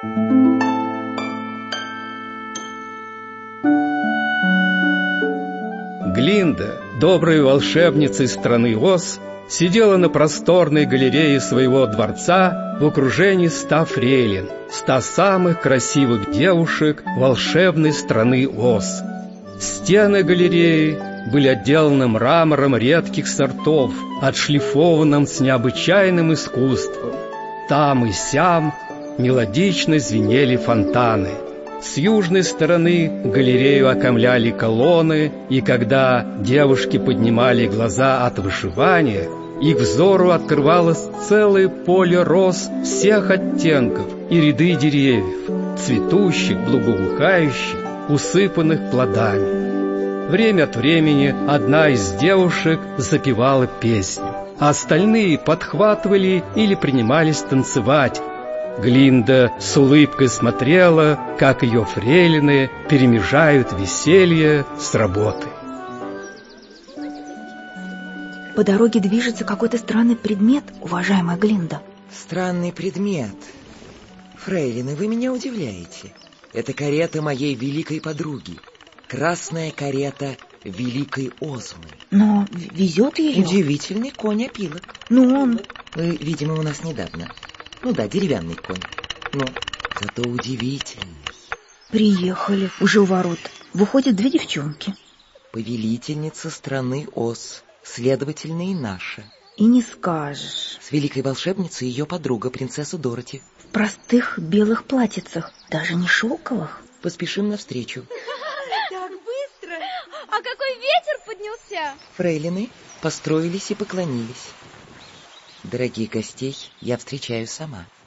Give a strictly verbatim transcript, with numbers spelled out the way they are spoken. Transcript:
Глинда, добрая волшебница из страны Оз, сидела на просторной галерее своего дворца в окружении ста фрейлин, ста самых красивых девушек волшебной страны Оз. Стены галереи были отделаны мрамором редких сортов, отшлифованным с необычайным искусством. Там и сям мелодично звенели фонтаны. С южной стороны галерею окаймляли колонны, и когда девушки поднимали глаза от вышивания, их взору открывалось целое поле роз всех оттенков и ряды деревьев, цветущих, благоухающих, усыпанных плодами. Время от времени одна из девушек запевала песню, а остальные подхватывали или принимались танцевать. Глинда с улыбкой смотрела, как ее фрейлины перемежают веселье с работой. По дороге движется какой-то странный предмет, уважаемая Глинда. Странный предмет? Фрейлины, вы меня удивляете. Это карета моей великой подруги. Красная карета великой Озмы. Но везет ее? Удивительный конь-опилок. Ну он... Вы, видимо, у нас недавно. Ну да, деревянный конь. Но зато удивительный. Приехали, уже у ворот. Выходят две девчонки. Повелительница страны Оз, следовательно, и наша. И не скажешь. С великой волшебницей ее подруга, принцесса Дороти. В простых белых платьицах, даже не шелковых. Поспешим навстречу. Так быстро! А какой ветер поднялся! Фрейлины построились и поклонились. Дорогих гостей я встречаю сама.